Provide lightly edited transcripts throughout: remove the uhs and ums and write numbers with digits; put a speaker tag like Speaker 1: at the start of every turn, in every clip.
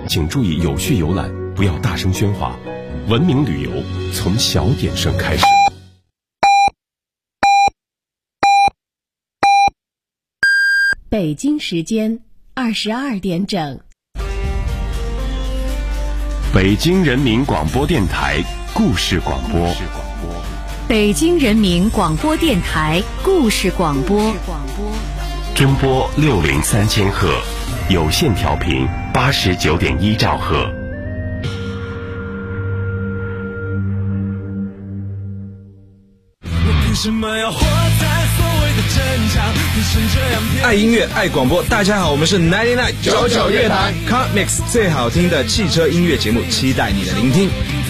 Speaker 1: 请注意有序游览，不要大声喧哗。文明旅游从小点声开始。
Speaker 2: 北京时间22点整。
Speaker 1: 北京人民广播电台故事广播。
Speaker 2: 北京人民广播电台故事广播。
Speaker 1: 中波603千赫，有线调频89.1兆赫。
Speaker 3: 爱音乐爱广播，大家好，我们是99乐坛 Car Mix 最好听的汽车音乐节目，期待你的聆听。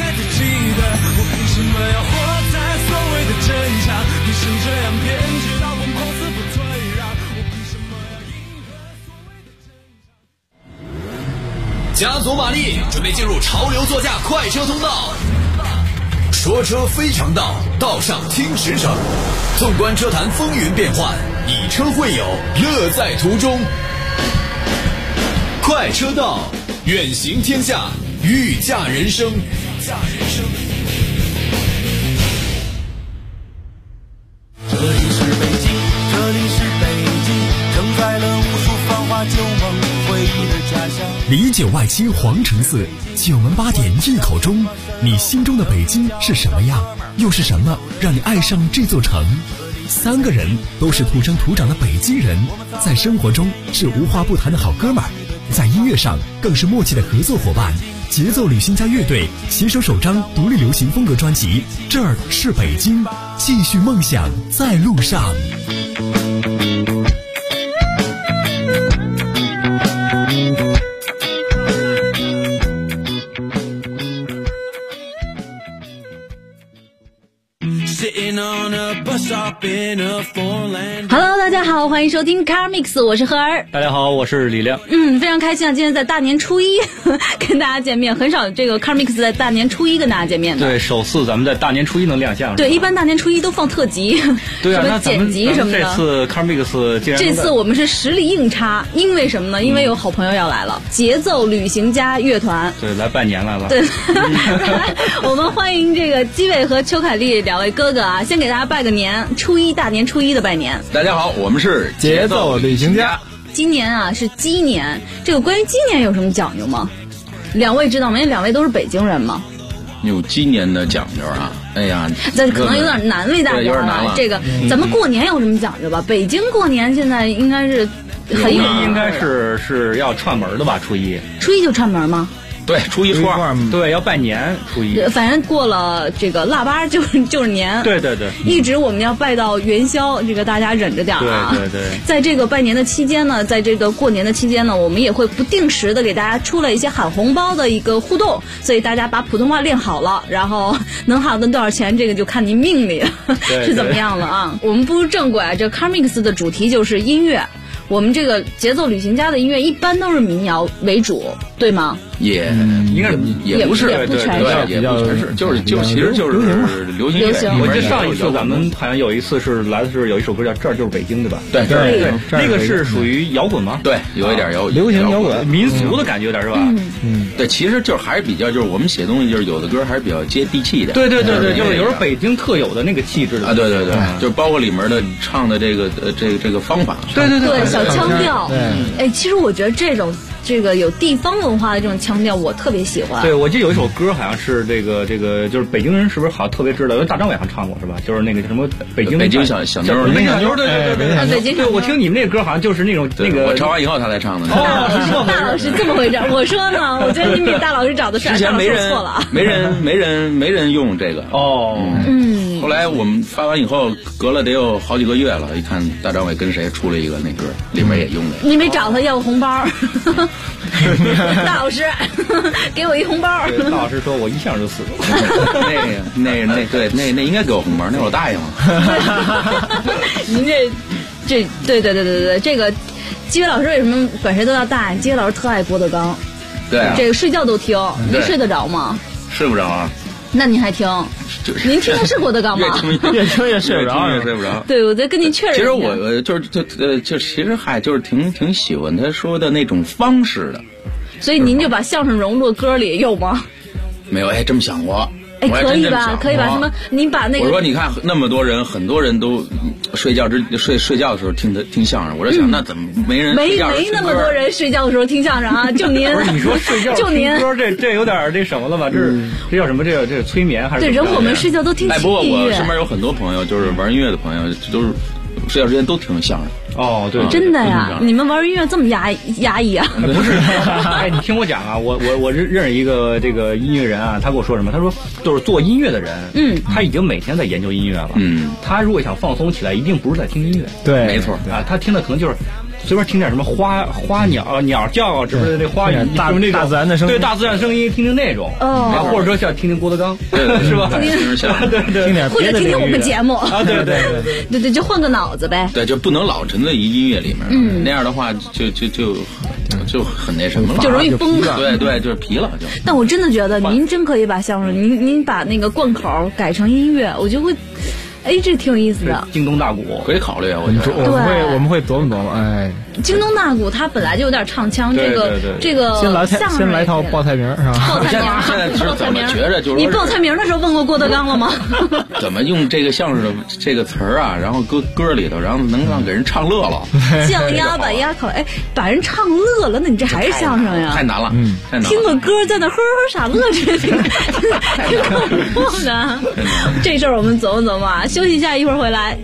Speaker 4: 加足马力，准备进入潮流座驾快车通道。说车非常道，道上听实诚。纵观车坛风云变幻，以车会友，乐在途中。快车道，远行天下，御驾人生。
Speaker 5: 这里是北京，这里是北京，承载了无数繁华旧梦回忆的家乡。
Speaker 6: 里9外7皇城寺，9门8点一口钟。你心中的北京是什么样？又是什么让你爱上这座城？3个人都是土生土长的北京人，在生活中是无话不谈的好哥们儿，在音乐上更是默契的合作伙伴。节奏旅行家乐队携手首张独立流行风格专辑《这儿是北京》，继续梦想在路上。
Speaker 7: Hello， 大家好，欢迎收听 Car Mix， 我是何儿。
Speaker 8: 大家好，我是李亮。
Speaker 7: 非常开心啊！今天在大年初一跟大家见面，很少这个 Car Mix 在大年初一跟大家见面的。
Speaker 8: 对，首次咱们在大年初一能亮相。
Speaker 7: 对，一般大年初一都放特辑，
Speaker 8: 对啊，
Speaker 7: 什么剪辑什么的。
Speaker 8: 这次 Car Mix 竟然
Speaker 7: 这次我们是实力硬插，因为什么呢？因为有好朋友要来了，节奏旅行家乐团。
Speaker 8: 对，来拜年来了。
Speaker 7: 对，我们欢迎这个基伟和邱凯丽2位哥哥啊，先给大家拜个年，大年初一的拜年。
Speaker 3: 大家好，我们是节奏旅行家。
Speaker 7: 今年啊是鸡年，这个关于鸡年有什么讲究吗？2位知道吗？因为2位都是北京人嘛。
Speaker 3: 有鸡年的讲究啊！哎呀，
Speaker 7: 这可能有点难为大家了。这个咱们过年有什么讲究吧？北京过年现在应该是很有，
Speaker 8: 应该是要串门的吧？初一
Speaker 7: 就串门吗？
Speaker 3: 对，初一初二，
Speaker 8: 对，要拜年。初一，
Speaker 7: 反正过了这个腊八就是年。
Speaker 8: 对对对，
Speaker 7: 一直我们要拜到元宵，这个大家忍着点啊。
Speaker 8: 对对对，
Speaker 7: 在这个拜年的期间呢，在这个过年的期间呢，我们也会不定时的给大家出了一些喊红包的一个互动，所以大家把普通话练好了，然后能喊到多少钱，这个就看您命里是怎么样了啊。我们步入正轨啊，这 Car Mix 的主题就是音乐。我们这个节奏旅行家的音乐一般都是民谣为主，对吗？
Speaker 3: 也不是，
Speaker 7: 也不全是，
Speaker 3: 也不全是，其实就是流行乐。
Speaker 8: 我记得上一次咱们好像有一次是来的是有一首歌叫《这儿就是北京》，对吧？
Speaker 3: 对，
Speaker 8: 那个是属于摇滚吗？
Speaker 3: 对，有一点
Speaker 8: 流行摇滚，民俗的感觉有点是吧？
Speaker 3: 对，其实就是还是比较，就是我们写东西就是有的歌还是比较接地气的。
Speaker 8: 对，就是有时候北京特有的那个气质的
Speaker 3: 啊，对，就是包括里面的唱的这个方法。
Speaker 7: 对，小腔调。哎，其实我觉得这个有地方文化的这种腔调，我特别喜欢。
Speaker 8: 对，我记得有一首歌好像是这个，就是北京人是不是好像特别知道？因为大张伟还唱过是吧？就是那个什么北京小妞，
Speaker 3: 北京小
Speaker 8: 妞，对，
Speaker 7: 北京。
Speaker 8: 对，我听你们那歌好像就是那种那个。
Speaker 3: 我唱完以后他才唱的。
Speaker 7: 大老师这么回事？我说呢，我觉得你比大老师长得帅。
Speaker 3: 之前没人
Speaker 7: 错了，
Speaker 3: 没人用这个。后来我们发完以后，隔了得有好几个月了，一看大张伟跟谁出了一个那歌，里面也用的。
Speaker 7: 你没找他要红包？大老师，给我一红包。
Speaker 8: 大老师说我一向就死。
Speaker 3: 那应该给我红包，那我答应了。
Speaker 7: 您这对，这个基伟老师为什么管谁都要大？基伟老师特爱郭德纲。
Speaker 3: 对啊，
Speaker 7: 这个睡觉都听，您睡得着吗？
Speaker 3: 睡不着啊。
Speaker 7: 那您还听？您听的是郭德纲吗？
Speaker 3: 越听越睡不着，
Speaker 7: 对，我再跟您确认一下。
Speaker 3: 其实我就其实就是挺喜欢他说的那种方式的。
Speaker 7: 所以您就把相声融入歌里，有吗？
Speaker 3: 没有，这么想过。
Speaker 7: 可以吧？可以吧？什么？您把那个
Speaker 3: 我说，你看那么多人，很多人都睡觉的时候听相声。我在想，那怎么没人
Speaker 7: 没那么多人睡觉的时候听相声啊？就您，
Speaker 8: 不是你说睡觉
Speaker 7: 就您
Speaker 8: 听歌，这有点这什么了吧？这叫什么？这是催眠还是？
Speaker 7: 对，人我们睡觉都听音乐。
Speaker 3: 不过我身边有很多朋友，就是玩音乐的朋友，都是睡觉之前都听相声。
Speaker 8: 哦，对，
Speaker 7: 真的呀！你们玩音乐这么压抑啊？
Speaker 8: 不是，哎，你听我讲啊，我认识一个这个音乐人啊，他跟我说什么？他说，就是做音乐的人，他已经每天在研究音乐了，他如果想放松起来，一定不是在听音乐，
Speaker 9: 对，
Speaker 3: 没错
Speaker 8: 啊，他听的可能就是随便听点什么花鸟叫啊，是不是那花语，
Speaker 9: 大自然的声音，
Speaker 8: 对，大自然声音，听听那种，或者说像听郭德纲，是吧？
Speaker 3: 对，
Speaker 9: 听点
Speaker 7: 或者听听我们节目
Speaker 8: 啊，对，
Speaker 7: 就换个脑子呗。
Speaker 3: 对，就不能老沉在音乐里面，那样的话就很那什么了，
Speaker 7: 就容易疯了。
Speaker 3: 对，就是疲了就。
Speaker 7: 但我真的觉得您真可以把相声，您把那个贯口改成音乐，我就会。这挺有意思的，
Speaker 8: 京东大鼓
Speaker 3: 可以考虑啊，我觉得
Speaker 9: 我们会琢磨琢磨。哎，
Speaker 7: 京东大鼓它本来就有点唱腔，这个
Speaker 9: 先来套报菜名是吧？
Speaker 7: 报菜名，
Speaker 3: 现在怎么觉着就是
Speaker 7: 你报菜名的时候问过郭德纲了吗？
Speaker 3: 怎么用这个相声的这个词儿啊，然后搁歌里头，然后能让给人唱乐了？
Speaker 7: 降压把压口，把人唱乐了，那你这还是相声呀？
Speaker 3: 太难了，太难了。
Speaker 7: 听个歌在那呵呵傻乐，这恐怖的。这事儿我们琢磨琢磨啊。休息一下，一会儿回来。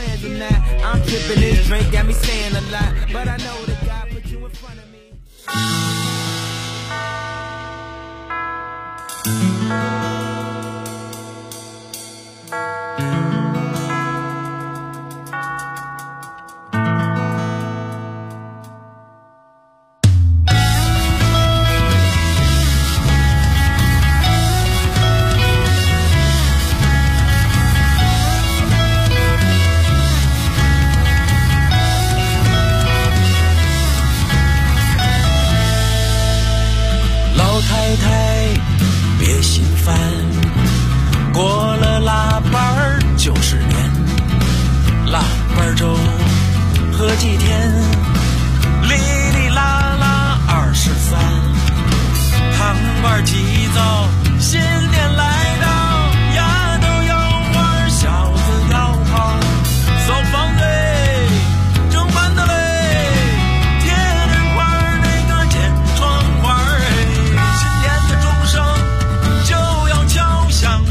Speaker 5: 过了腊八儿90年，腊八粥喝几天，哩哩啦啦23，汤碗祭灶，新年来到，丫头要花，小子要跑，扫房队，正班的嘞，贴人花那个剪窗花，新年的钟声就要敲响。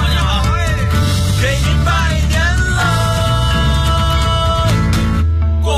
Speaker 5: 过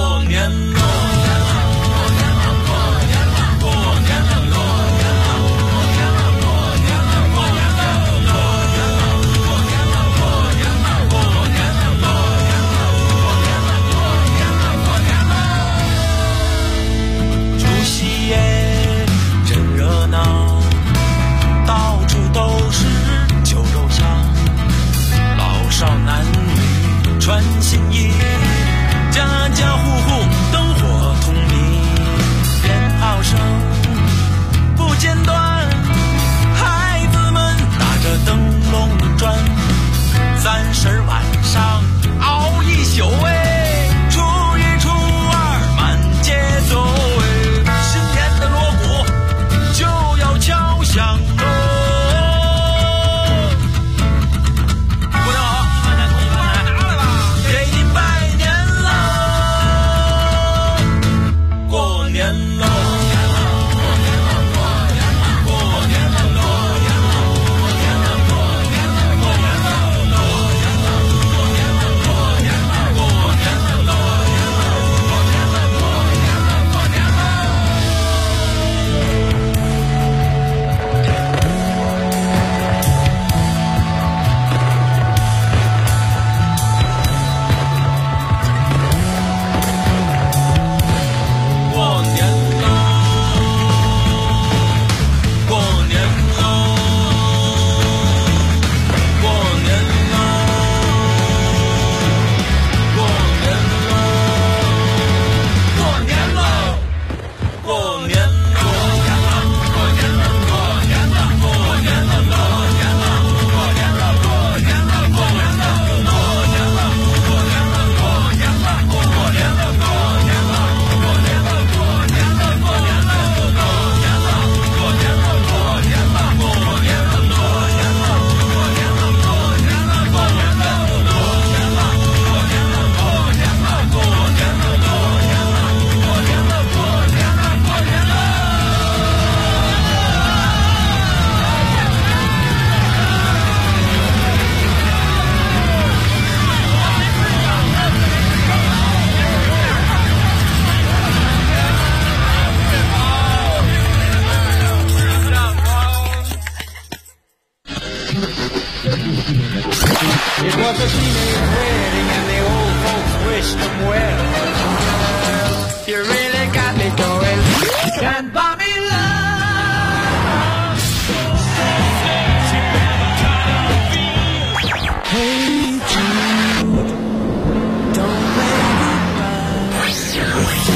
Speaker 5: You really got me going. Can't buy me love. Hey Jude, don't make it right.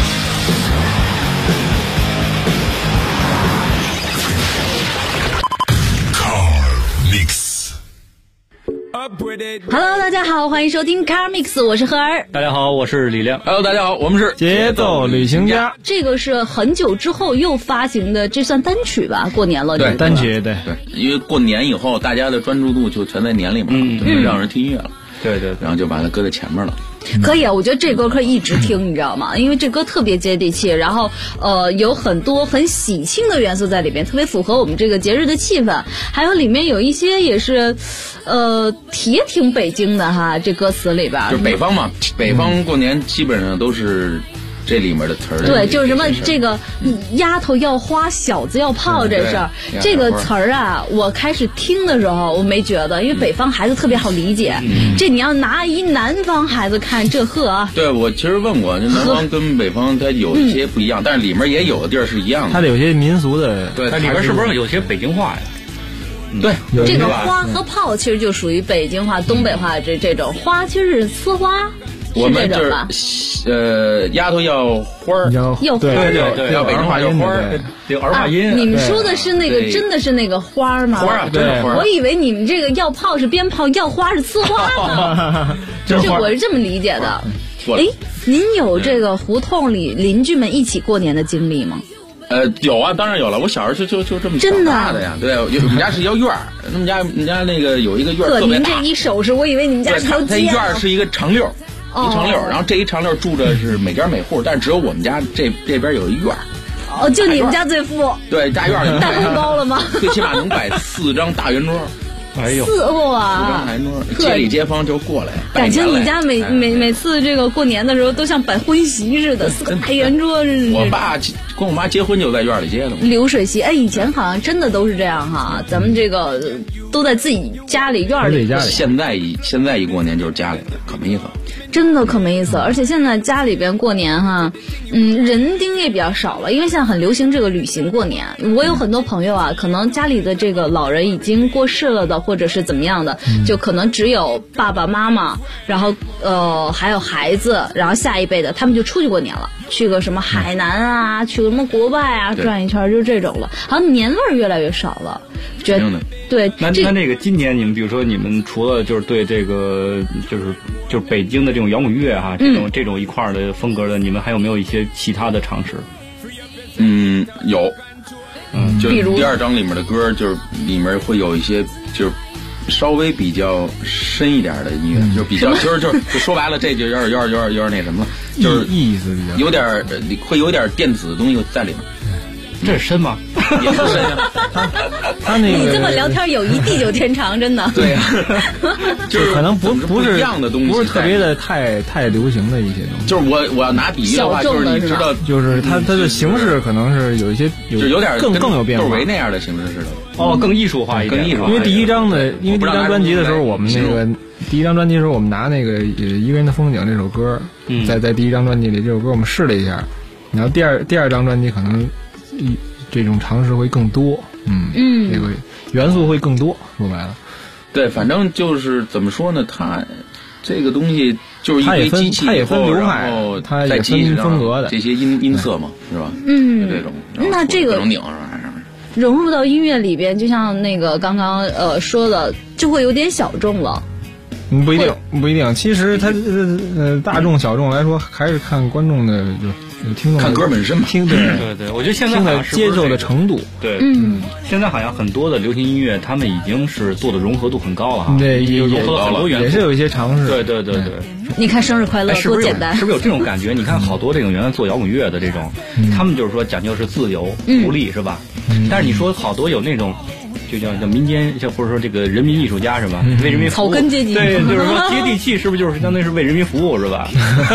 Speaker 7: Hello， 大家好，欢迎收听 Car Mix， 我是何儿。
Speaker 8: 大家好，我是李亮。
Speaker 3: Hello， 大家好，我们是
Speaker 9: 节奏旅行家。
Speaker 7: 这个是很久之后又发行的，这算单曲吧？过年了，
Speaker 3: 对，
Speaker 9: 单曲，对，
Speaker 3: 因为过年以后，大家的专注度就全在年里面，就让人听音乐了。
Speaker 8: 对，
Speaker 3: 然后就把它搁在前面了。
Speaker 7: 可以啊，我觉得这歌可以一直听，你知道吗？因为这歌特别接地气，然后有很多很喜庆的元素在里边，特别符合我们这个节日的气氛。还有里面有一些也是，也挺北京的哈，这歌词里边。
Speaker 3: 就北方嘛，北方过年基本上都是这里面的词儿。
Speaker 7: 对，就是什么这个丫头要花，小子要炮这事儿，这个词儿啊，我开始听的时候我没觉得，因为北方孩子特别好理解。这你要拿一南方孩子看这呵。
Speaker 3: 对，我其实问过，就南方跟北方它有一些不一样，但是里面也有的地儿是一样的。
Speaker 9: 它的有些民俗的，
Speaker 3: 对，
Speaker 8: 它里边是不是有些北京话呀？
Speaker 3: 对，
Speaker 7: 这个花和炮其实就属于北京话、东北话这种花，其实是呲花。
Speaker 3: 我们就是丫头要花儿，
Speaker 7: 要花儿，
Speaker 3: 对，要北京话要花儿，
Speaker 8: 有儿化音。
Speaker 7: 你们说的是那个真的是那个花儿吗？
Speaker 3: 花儿，对，
Speaker 7: 我以为你们这个要炮是鞭炮，要花是呲花呢。这我是这么理解的。哎，您有这个胡同里邻居们一起过年的经历吗？
Speaker 3: 有啊，当然有了。我小时候就这么长大的呀。对，我们家是一个院儿，我们家那个有一个院儿特别大。
Speaker 7: 您这一手势，我以为你们家是条街。
Speaker 3: 它院儿是一个长溜。一长溜，然后这一长溜住着是每家每户，但是只有我们家这边有一院。
Speaker 7: 哦，就你们家最富。
Speaker 3: 对，大院里
Speaker 7: 大红包了吗？
Speaker 3: 最起码能摆4张大圆桌。
Speaker 8: 哎呦，
Speaker 7: 4哇！
Speaker 3: 4张大圆桌，街里街坊就过来。
Speaker 7: 感情你家每次这个过年的时候都像摆婚席似的，4个大圆桌。
Speaker 3: 我爸跟我妈结婚就在院里结的。
Speaker 7: 流水席，哎，以前好像真的都是这样哈，咱们这个都在自己家里院里。
Speaker 3: 现在一过年就是家里的，可没意思。
Speaker 7: 真的可没意思，而且现在家里边过年哈，人丁也比较少了，因为现在很流行这个旅行过年。我有很多朋友啊，可能家里的这个老人已经过世了的，或者是怎么样的，就可能只有爸爸妈妈，然后还有孩子，然后下一辈的他们就出去过年了，去个什么海南啊，去个什么国外啊，转一圈就这种了，好像年味儿越来越少了。觉得对，
Speaker 8: 那这个今年你们比如说你们除了就是对这个就是北京的这种摇滚乐哈，这种一块的风格的，你们还有没有一些其他的尝试？
Speaker 3: 有，就是第2章里面的歌，就是里面会有一些就是稍微比较深一点的音乐，就比较就说白了，这就有点那什么了，就是
Speaker 9: 意思比较
Speaker 3: 有点会有点电子的东西在里面。
Speaker 8: 这是深吗？
Speaker 3: 也是深呀。
Speaker 9: 他那个
Speaker 7: 你这么聊天有一地久天长，真的。
Speaker 3: 对呀，
Speaker 9: 就是可能不是
Speaker 3: 一样的东西，
Speaker 9: 不是特别的太流行的一些东西。
Speaker 3: 就是我要拿比喻的话，就是你知道，
Speaker 9: 就是它的形式可能是有一些
Speaker 3: 就有点
Speaker 9: 更有变化，
Speaker 3: 窦唯那样的形式似的。
Speaker 8: 哦，更艺术化一点，
Speaker 3: 更艺术化。
Speaker 9: 因为第一张专辑的时候，我们那个第一张专辑的时候，我们拿那个一个人的风景这首歌，在第一张专辑里这首歌我们试了一下，然后第二张专辑可能这种尝试会更多，这个元素会更多，说白了。
Speaker 3: 对，反正就是怎么说呢，它这个东西就是一堆机器，
Speaker 9: 它也分流派，它也分风格的
Speaker 3: 这些音色嘛，是吧？这种。
Speaker 7: 那这个融入到音乐里边，就像那个刚刚说的，就会有点小众了。
Speaker 9: 不一定。其实它大众小众来说，还是看观众的就听众
Speaker 3: 看歌本身嘛。
Speaker 8: 对，我觉得现在
Speaker 9: 的接受的程度，
Speaker 8: 对，现在好像很多的流行音乐，他们已经是做的融合度很高了哈。
Speaker 9: 对，
Speaker 8: 融合了很多元素，
Speaker 9: 也是有一些尝试。
Speaker 8: 对。
Speaker 7: 你看生日快乐多简单，
Speaker 8: 是不是有这种感觉？你看好多这种原来做摇滚乐的这种，他们就是说讲究是自由独立，是吧？但是你说好多有那种。就叫民间，或者说这个人民艺术家是吧？为人民服务，
Speaker 7: 草根阶级，
Speaker 8: 对，就是说接地气，是不是就是相当于是为人民服务是吧？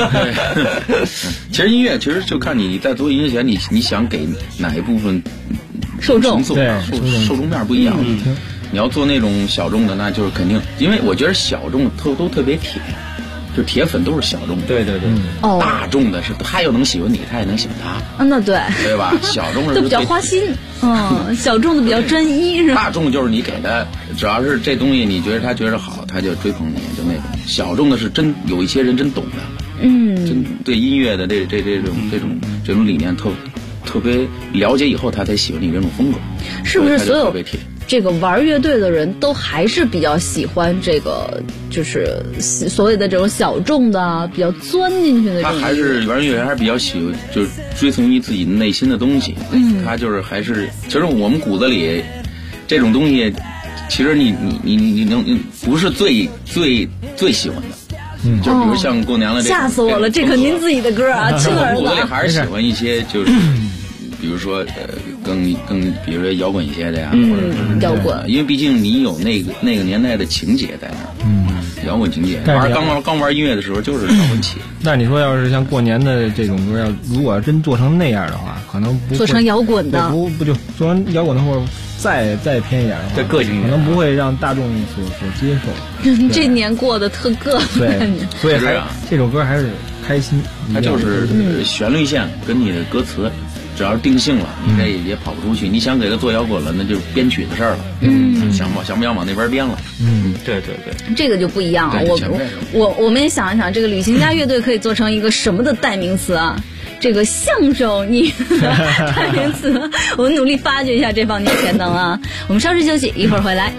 Speaker 3: 其实音乐其实就看你在做音乐前，你想给哪一部分
Speaker 7: 受众，
Speaker 3: 受众面不一样。你要做那种小众的，那就是肯定，因为我觉得小众都特别铁。 就铁粉都是小众的。
Speaker 8: 对，
Speaker 3: 大众的是他又能喜欢你，他也能喜欢他。
Speaker 7: 那对
Speaker 3: 吧？小众
Speaker 7: 都比较花心，小众的比较专一，是吧？
Speaker 3: 大众就是你给他，只要是这东西你觉得他觉得好，他就追捧你，就那种。小众的是真有一些人真懂的，真对音乐的这种理念特别了解以后，他才喜欢你这种风格。
Speaker 7: 是不是所有这个玩乐队的人都还是比较喜欢这个，就是所谓的这种小众的、比较钻进去的这种？他
Speaker 3: 还是玩乐队还是比较喜欢，就是追从于自己内心的东西。他就是还是，其实我们骨子里这种东西，其实你能不是最喜欢的。就比如像过娘的这，
Speaker 7: 吓死我了！这可您自己的歌啊，亲儿子。
Speaker 3: 骨子里还是喜欢一些就是。比如说，更比如说摇滚一些的呀，或者是
Speaker 7: 摇滚，
Speaker 3: 因为毕竟你有那个年代的情节在那儿，摇滚情节。刚玩音乐的时候就是摇滚起。
Speaker 9: 但是你说要是像过年的这种歌，如果真做成那样的话，可能不
Speaker 7: 做成摇滚的，
Speaker 9: 不就做成摇滚的，或者再偏一点的话，
Speaker 8: 这个性
Speaker 9: 可能不会让大众所接受。
Speaker 7: 这年过得特个
Speaker 9: 对，所以这首歌还是开心。
Speaker 3: 它就是旋律线跟你的歌词。只要是定性了，你这也跑不出去。你想给他做摇滚了，那就是编曲的事儿了。想不想往那边编了？
Speaker 8: 对，
Speaker 7: 这个就不一样了。我们也想一想，这个旅行家乐队可以做成一个什么的代名词啊？这个相声你的代名词，我们努力发掘一下这方面潜能啊！我们稍事休息，一会儿回来。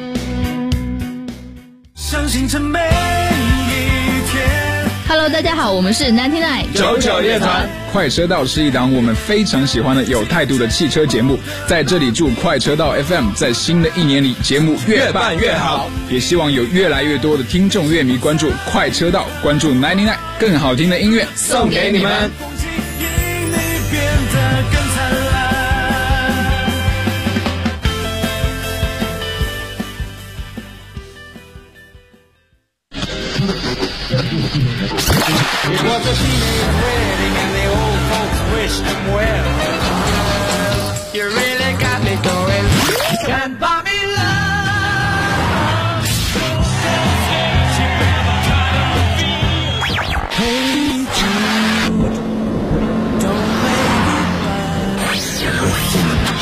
Speaker 5: 相信成美。
Speaker 10: Hello， 大家好，我们是99
Speaker 11: 99乐团。快车道是一档我们非常喜欢的有态度的汽车节目，在这里祝快车道 FM 在新的一年里节目越办越好，也希望有越来越多的听众乐迷关注快车道，关注99，更好听的音乐送给你们。
Speaker 5: It was a teenage wedding and the old folks wished him well. You really got me going. Can't buy me love. She never tried to feel. Hey Jude, don't make it bad.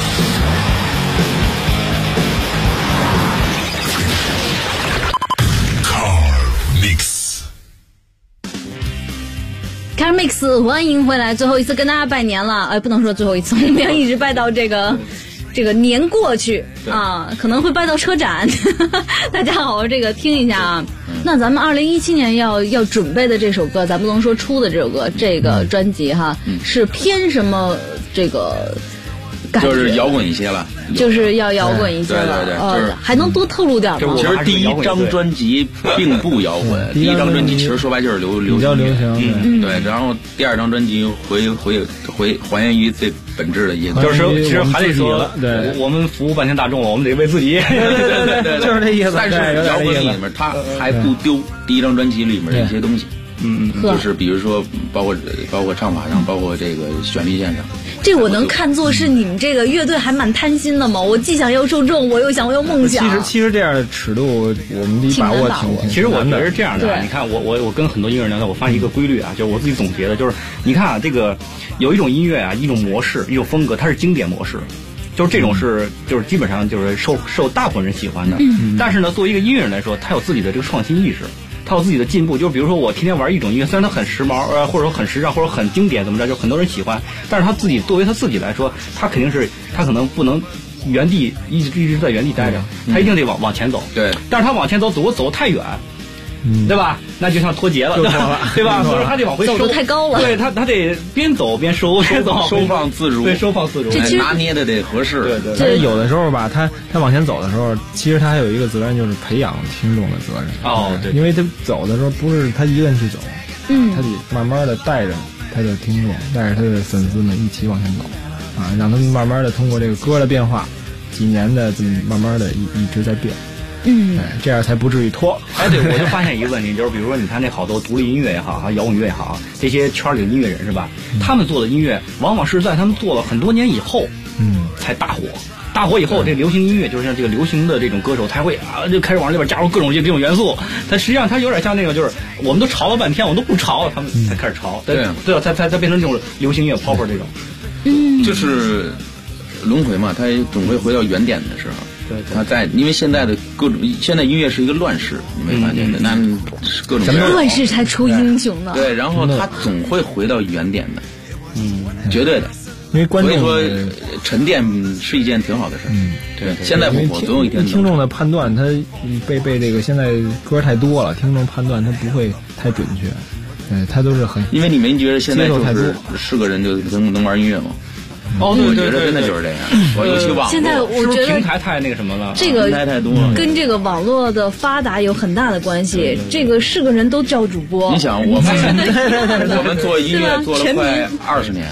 Speaker 7: Car Mix， 欢迎回来！最后一次跟大家拜年了，不能说最后一次，我们要一直拜到这个年过去啊，可能会拜到车展。大家好好这个听一下啊。那咱们2017年要准备的这首歌，咱不能说出的这首歌，这个专辑哈，是偏什么这个？
Speaker 3: 就是摇滚一些了，
Speaker 7: 就是要摇滚一些了，
Speaker 3: 对，
Speaker 7: 还能多透露点吗？
Speaker 3: 其实第一张专辑并不摇滚，第一张专辑其实说白就是流
Speaker 9: 行，
Speaker 3: 对，然后第二张专辑还原于最本质的意思，
Speaker 8: 就是其实还得说，对，我们服务半天大众，我们得为自己，
Speaker 3: 对，
Speaker 9: 就是这意思。
Speaker 3: 但是摇滚里面它还不丢第一张专辑里面的一些东西。就是比如说，包括唱法上，包括这个旋律线上，
Speaker 7: 这我能看作是你们这个乐队还蛮贪心的嘛？我既想要受众，我又想要梦想。
Speaker 9: 其实这样的尺度，我们得把握挺。
Speaker 8: 其实我觉得是这样的，你看我跟很多音乐人聊天，我发现一个规律啊，就是我自己总结的，就是你看啊，这个有一种音乐啊，一种模式，一种风格，它是经典模式。就是这种就是基本上就是受大部分人喜欢的，但是呢，作为一个音乐人来说，他有自己的这个创新意识。他有自己的进步，就是比如说我天天玩一种音乐，虽然它很时髦，或者说很时尚，或者很经典，怎么着，就很多人喜欢，但是他自己作为他自己来说，他可能不能原地一直在原地待着，他一定得往前走。
Speaker 3: 对，
Speaker 8: 但是他往前走太远。对吧？那就像脱节了，对吧？所以说他得往回收，
Speaker 7: 走得太高了。
Speaker 8: 对他得边走边收
Speaker 3: 放自如，
Speaker 8: 对，收放自如，
Speaker 3: 拿捏的得合适。
Speaker 8: 对。
Speaker 9: 但是有的时候吧，他往前走的时候，其实他还有一个责任，就是培养听众的责任。
Speaker 8: 对，
Speaker 9: 因为他走的时候不是他一个人去走，他得慢慢的带着他的听众，带着他的粉丝们一起往前走，啊，让他们慢慢的通过这个歌的变化，几年的这么慢慢的一直在变。这样才不至于拖。
Speaker 8: 对，我就发现一个问题，就是比如说你看那好多独立音乐也好，还有摇滚乐也好，这些圈里的音乐人是吧？他们做的音乐往往是在他们做了很多年以后，才大火。 大火以后，这流行音乐就是像这个流行的这种歌手才会就开始往里边加入各种这种元素。但实际上它有点像那个，就是我们都吵了半天，我们都不吵，他们才开始吵。对啊，才变成这种流行音乐 pop 这种。
Speaker 3: 就是轮回嘛，它总会回到原点的时候。
Speaker 8: 对，
Speaker 3: 它在，因为现在的各种，现在音乐是一个乱世，你没发现的？那各种
Speaker 7: 乱世才出英雄呢。
Speaker 3: 对，然后它总会回到原点的，绝对的。
Speaker 9: 因为观众
Speaker 3: 所以说沉淀是一件挺好的事。对，现在不火，总有一天。
Speaker 9: 听众的判断，他被这个现在歌太多了，听众判断他不会太准确。他都是很，
Speaker 3: 因为你没觉得现在是个人就能玩音乐吗？
Speaker 8: 哦，对，
Speaker 3: 我觉得真的就是这样。尤其网络，
Speaker 7: 现在我觉得
Speaker 8: 平台太那个什么了，
Speaker 7: 这个
Speaker 3: 平台太多了，
Speaker 7: 跟这个网络的发达有很大的关系。这个是个人都叫主播。
Speaker 3: 你想，我们做音乐做了快20年，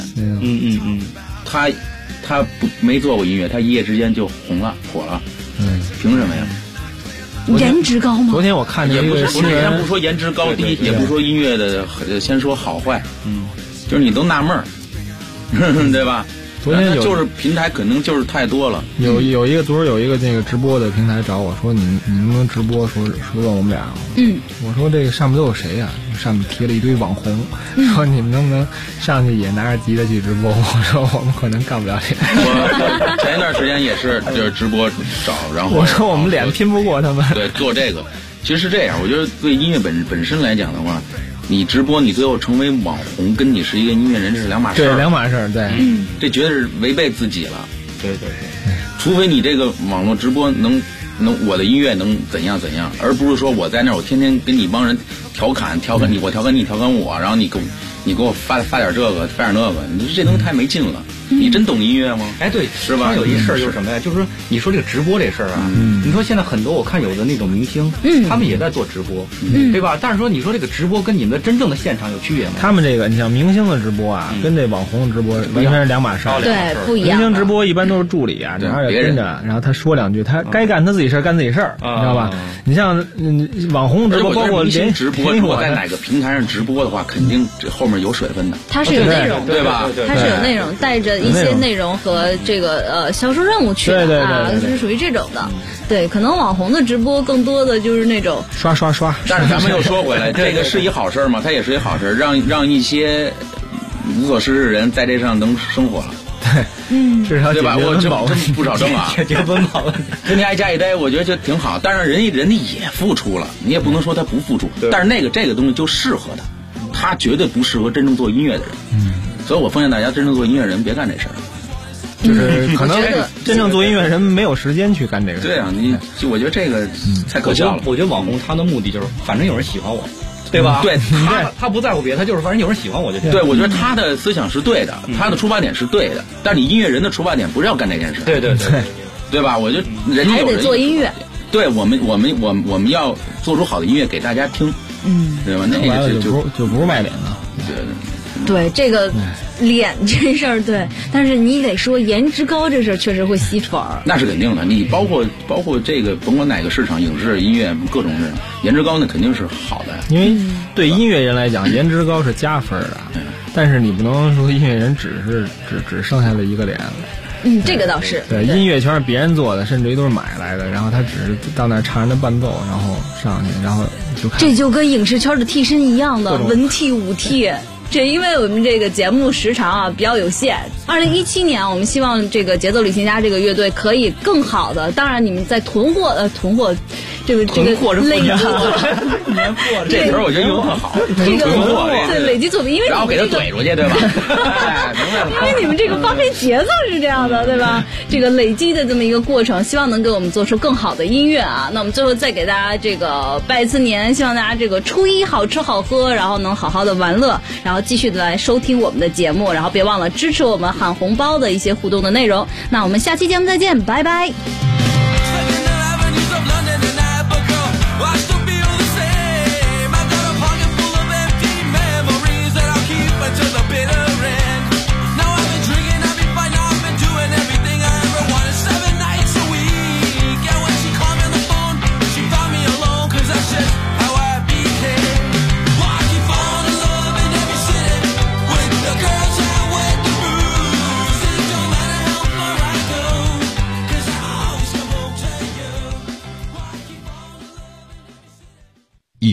Speaker 3: 他没做过音乐，他一夜之间就红了火了，凭什么呀？
Speaker 7: 颜值高吗？
Speaker 9: 昨天我看
Speaker 3: 也不是，
Speaker 9: 新闻，
Speaker 3: 先不说颜值高低，也不说音乐的，先说好坏，就是你都纳闷儿，对吧？
Speaker 9: 昨天
Speaker 3: 就是平台可能就是太多了。
Speaker 9: 昨儿有一个那个直播的平台找我说，你能不能直播？说问我们俩。我说这个上面都有谁呀？上面贴了一堆网红，说你们能不能上去也拿着吉他去直播？我说我们可能干不了这个。
Speaker 3: 我前一段时间也是就是直播找，然后
Speaker 9: 我说我们脸拼不过他们。
Speaker 3: 对，做这个其实是这样，我觉得对音乐本身来讲的话。你直播，你最后成为网红，跟你是一个音乐人是两码事。
Speaker 9: 对，两码事。对，
Speaker 3: 这绝对是违背自己了。
Speaker 8: 对，
Speaker 3: 除非你这个网络直播能我的音乐能怎样，而不是说我在那儿我天天跟你一帮人调侃你，我调侃你，调侃我，然后你给我发点这个，发点那个，你这东西太没劲了。你真懂音乐吗？
Speaker 8: 哎，对，
Speaker 3: 是吧？
Speaker 8: 有一事儿就是什么呀？就是说，你说这个直播这事儿啊，你说现在很多我看有的那种明星，他们也在做直播，对吧？但是说，你说这个直播跟你们的真正的现场有区别吗？
Speaker 9: 他们这个，你像明星的直播啊，跟这网红的直播完全是两码事。
Speaker 7: 对，不一样。
Speaker 9: 明星直播一般都是助理啊，然后跟着，然后他说两句，他该干他自己事干自己事儿，你知道吧？你像网红直播，包括连
Speaker 3: 直播，如果在哪个平台上直播的话，肯定这后面有水分的。
Speaker 7: 他是有内容，
Speaker 3: 对吧？
Speaker 7: 他是有内容，带着一些内容和这个销售任务去的啊，就是属于这种的。对，可能网红的直播更多的就是那种
Speaker 9: 刷。
Speaker 3: 但是咱们又说回来，这个是一好事嘛？它也是一好事，让一些无所事事的人在这上能生活了。
Speaker 9: 对，至少
Speaker 3: 对吧？我真不少挣啊，
Speaker 8: 解决温饱问题。
Speaker 3: 跟你爱家一待，我觉得就挺好。但是人家也付出了，你也不能说他不付出。但是这个东西就适合他绝对不适合真正做音乐的人。所以我奉劝大家，真正做音乐人别干这事儿。
Speaker 9: 就是可能真正做音乐人没有时间去干这个。
Speaker 3: 对啊，我觉得这个太可笑了。
Speaker 8: 我觉得网红他的目的就是，反正有人喜欢我，对吧？
Speaker 3: 对，
Speaker 8: 他不在乎别的，他就是反正有人喜欢我就行。
Speaker 3: 对，我觉得他的思想是对的，他的出发点是对的，但是你音乐人的出发点不是要干这件事。对吧？我就人家
Speaker 7: 还得做音乐。
Speaker 3: 对，我们要做出好的音乐给大家听，对吧？那个
Speaker 9: 就不是卖脸了。
Speaker 7: 对这个脸这事儿，对，但是你得说颜值高这事儿确实会吸粉儿，
Speaker 3: 那是肯定的。你包括这个，甭管哪个市场，影视、音乐各种人，颜值高那肯定是好的。
Speaker 9: 因为对音乐人来讲，颜值高是加分的，但是你不能说音乐人只剩下了一个脸。
Speaker 7: 这个倒是。
Speaker 9: 对，音乐全是别人做的，甚至于都是买来的，然后他只是到那儿唱人的伴奏，然后上去，然后就看。
Speaker 7: 这就跟影视圈的替身一样的，文替武替。这因为我们这个节目时长啊比较有限，2017年我们希望这个节奏旅行家这个乐队可以更好的，当然你们在囤货这个累积
Speaker 3: 年货这词儿我觉得用得好，
Speaker 7: 这个对累积作品，因为
Speaker 3: 然后给他怼出去，对吧？
Speaker 7: 因为你们这个发挥节奏是这样的，对吧？这个累积的这么一个过程，希望能给我们做出更好的音乐啊。那我们最后再给大家这个拜一次年，希望大家这个初一好吃好喝，然后能好好的玩乐，然后继续的来收听我们的节目，然后别忘了支持我们喊红包的一些互动的内容。那我们下期节目再见，拜拜。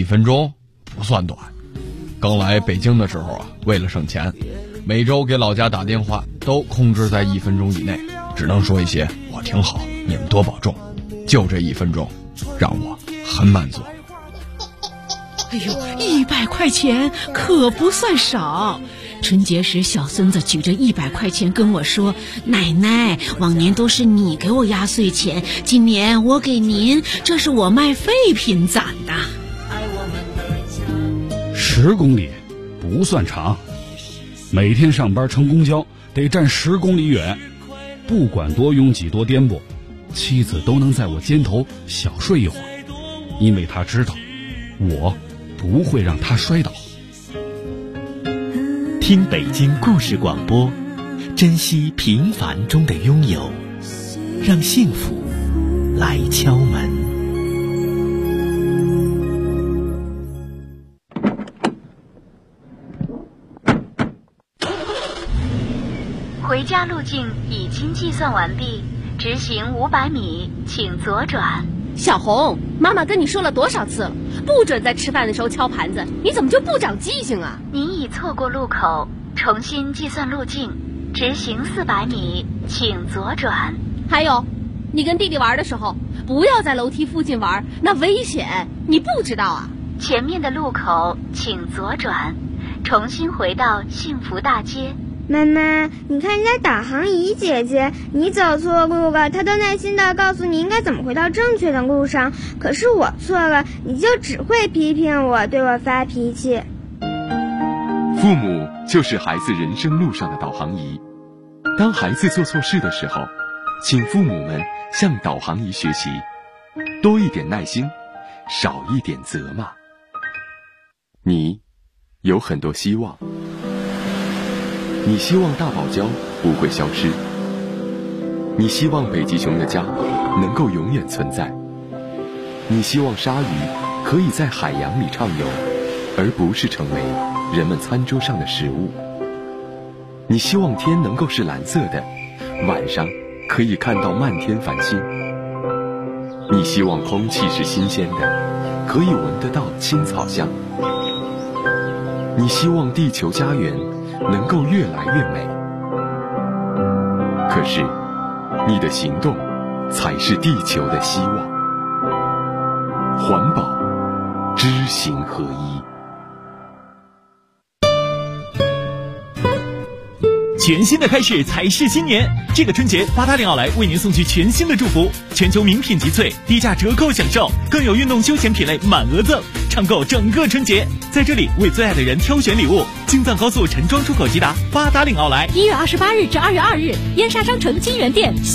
Speaker 12: 分钟不算短。刚来北京的时候啊，为了省钱，每周给老家打电话都控制在1分钟以内，只能说一些我挺好，你们多保重。就这1分钟，让我很满足。
Speaker 13: 哎呦，100块钱可不算少。春节时，小孙子举着100块钱跟我说：“奶奶，往年都是你给我压岁钱，今年我给您，这是我卖废品攒的。
Speaker 14: ”10公里不算长，每天上班乘公交得站10公里远，不管多拥挤多颠簸，妻子都能在我肩头小睡一会儿，因为她知道我不会让她摔倒。
Speaker 6: 听北京故事广播，珍惜平凡中的拥有，让幸福来敲门。
Speaker 15: 回家路径已经计算完毕，直行500米，请左转。
Speaker 16: 小红，妈妈跟你说了多少次了，不准在吃饭的时候敲盘子，你怎么就不长记性啊？
Speaker 15: 您已错过路口，重新计算路径，直行400米，请左转。
Speaker 16: 还有，你跟弟弟玩的时候，不要在楼梯附近玩，那危险，你不知道啊？
Speaker 15: 前面的路口请左转，重新回到幸福大街。
Speaker 17: 妈妈，你看人家导航仪姐姐，你走错路了，她都耐心地告诉你应该怎么回到正确的路上。可是我错了，你就只会批评我，对我发脾气。
Speaker 1: 父母就是孩子人生路上的导航仪。当孩子做错事的时候，请父母们向导航仪学习，多一点耐心，少一点责骂。你有很多希望。你希望大堡礁不会消失，你希望北极熊的家能够永远存在，你希望鲨鱼可以在海洋里畅游，而不是成为人们餐桌上的食物。你希望天能够是蓝色的，晚上可以看到漫天繁星。你希望空气是新鲜的，可以闻得到青草香。你希望地球家园能够越来越美，可是你的行动才是地球的希望。环保，知行合一。
Speaker 6: 全新的开始才是新年，这个春节880奥莱为您送去全新的祝福，全球名品集萃，低价折扣享受，更有运动休闲品类满额赠，畅购整个春节。在这里为最爱的人挑选礼物，京藏高速陈庄出口吉达880奥莱。
Speaker 13: 1月28日至2月2日，燕莎商城金源店